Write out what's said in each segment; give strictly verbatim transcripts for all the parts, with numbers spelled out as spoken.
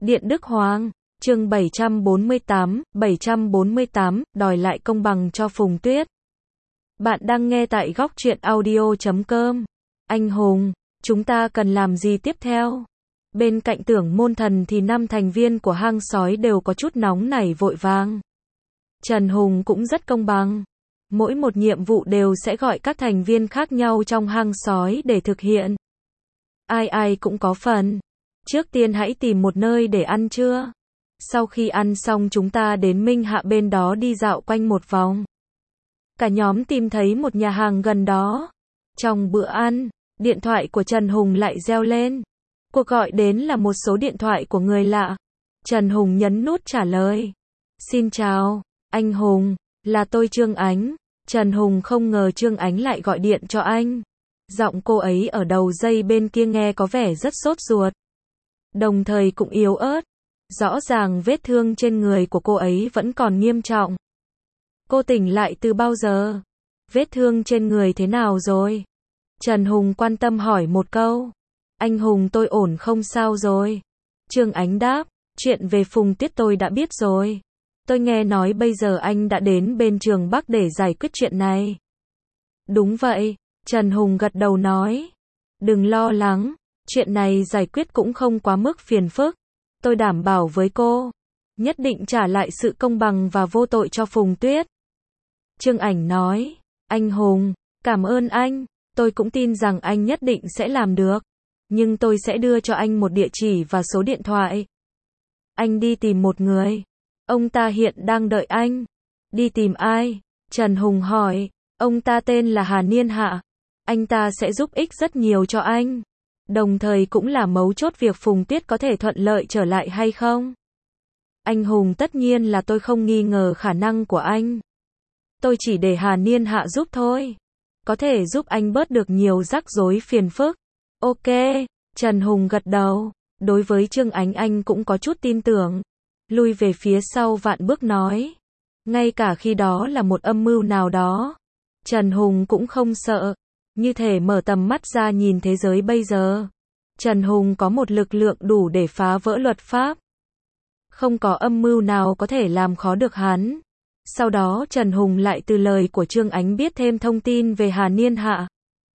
Điện Đức Hoàng, chương bảy trăm bốn mươi tám, bảy trăm bốn mươi tám, đòi lại công bằng cho Phùng Tuyết. Bạn đang nghe tại góc truyện audio chấm com. Anh Hùng, chúng ta cần làm gì tiếp theo? Bên cạnh Tưởng Môn Thần thì năm thành viên của hang sói đều có chút nóng nảy vội vàng. Trần Hùng cũng rất công bằng. Mỗi một nhiệm vụ đều sẽ gọi các thành viên khác nhau trong hang sói để thực hiện. Ai ai cũng có phần. Trước tiên hãy tìm một nơi để ăn trưa. Sau khi ăn xong chúng ta đến Minh Hạ bên đó đi dạo quanh một vòng. Cả nhóm tìm thấy một nhà hàng gần đó. Trong bữa ăn, điện thoại của Trần Hùng lại reo lên. Cuộc gọi đến là một số điện thoại của người lạ. Trần Hùng nhấn nút trả lời. Xin chào, anh Hùng, là tôi Trương Ánh. Trần Hùng không ngờ Trương Ánh lại gọi điện cho anh. Giọng cô ấy ở đầu dây bên kia nghe có vẻ rất sốt ruột. Đồng thời cũng yếu ớt. Rõ ràng vết thương trên người của cô ấy vẫn còn nghiêm trọng. Cô tỉnh lại từ bao giờ? Vết thương trên người thế nào rồi? Trần Hùng quan tâm hỏi một câu. Anh Hùng tôi ổn không sao rồi? Trương Ánh đáp, chuyện về Phùng Tuyết tôi đã biết rồi. Tôi nghe nói bây giờ anh đã đến bên Trường Bắc để giải quyết chuyện này. Đúng vậy, Trần Hùng gật đầu nói. Đừng lo lắng, chuyện này giải quyết cũng không quá mức phiền phức. Tôi đảm bảo với cô, nhất định trả lại sự công bằng và vô tội cho Phùng Tuyết. Trương Ảnh nói, anh Hùng, cảm ơn anh, tôi cũng tin rằng anh nhất định sẽ làm được. Nhưng tôi sẽ đưa cho anh một địa chỉ và số điện thoại. Anh đi tìm một người. Ông ta hiện đang đợi anh. Đi tìm ai? Trần Hùng hỏi. Ông ta tên là Hà Niên Hạ. Anh ta sẽ giúp ích rất nhiều cho anh. Đồng thời cũng là mấu chốt việc Phùng Tuyết có thể thuận lợi trở lại hay không. Anh Hùng tất nhiên là tôi không nghi ngờ khả năng của anh. Tôi chỉ để Hà Niên Hạ giúp thôi. Có thể giúp anh bớt được nhiều rắc rối phiền phức. Ok, Trần Hùng gật đầu. Đối với Trương Ánh anh cũng có chút tin tưởng. Lui về phía sau vạn bước nói. Ngay cả khi đó là một âm mưu nào đó, Trần Hùng cũng không sợ. Như thể mở tầm mắt ra nhìn thế giới bây giờ. Trần Hùng có một lực lượng đủ để phá vỡ luật pháp. Không có âm mưu nào có thể làm khó được hắn. Sau đó Trần Hùng lại từ lời của Trương Ánh biết thêm thông tin về Hà Niên Hạ.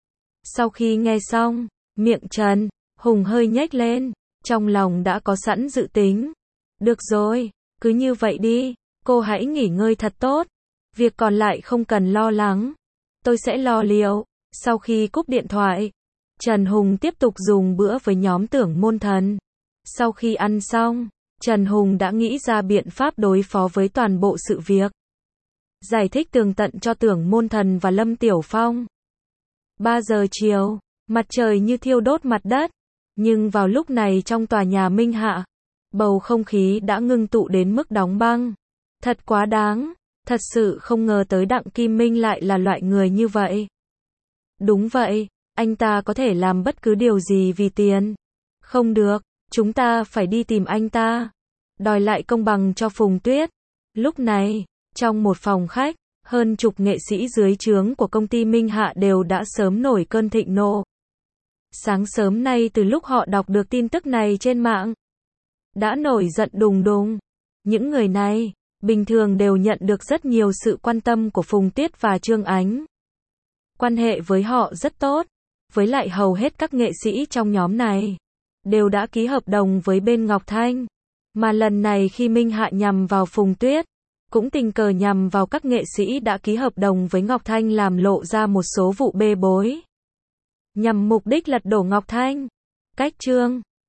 Sau khi nghe xong, miệng Trần Hùng hơi nhếch lên. Trong lòng đã có sẵn dự tính. Được rồi, cứ như vậy đi. Cô hãy nghỉ ngơi thật tốt. Việc còn lại không cần lo lắng. Tôi sẽ lo liệu. Sau khi cúp điện thoại, Trần Hùng tiếp tục dùng bữa với nhóm Tưởng Môn Thần. Sau khi ăn xong, Trần Hùng đã nghĩ ra biện pháp đối phó với toàn bộ sự việc. Giải thích tường tận cho Tưởng Môn Thần và Lâm Tiểu Phong. ba giờ chiều, mặt trời như thiêu đốt mặt đất. Nhưng vào lúc này trong tòa nhà Minh Hạ, bầu không khí đã ngưng tụ đến mức đóng băng. Thật quá đáng, thật sự không ngờ tới Đặng Kim Minh lại là loại người như vậy. Đúng vậy, anh ta có thể làm bất cứ điều gì vì tiền. Không được, chúng ta phải đi tìm anh ta. Đòi lại công bằng cho Phùng Tuyết. Lúc này, trong một phòng khách, hơn chục nghệ sĩ dưới trướng của công ty Minh Hạ đều đã sớm nổi cơn thịnh nộ. Sáng sớm nay từ lúc họ đọc được tin tức này trên mạng, đã nổi giận đùng đùng. Những người này, bình thường đều nhận được rất nhiều sự quan tâm của Phùng Tuyết và Trương Ánh. Quan hệ với họ rất tốt. Với lại hầu hết các nghệ sĩ trong nhóm này, đều đã ký hợp đồng với bên Ngọc Thanh. Mà lần này khi Minh Hạ nhằm vào Phùng Tuyết, cũng tình cờ nhằm vào các nghệ sĩ đã ký hợp đồng với Ngọc Thanh làm lộ ra một số vụ bê bối. Nhằm mục đích lật đổ Ngọc Thanh. Cách Trương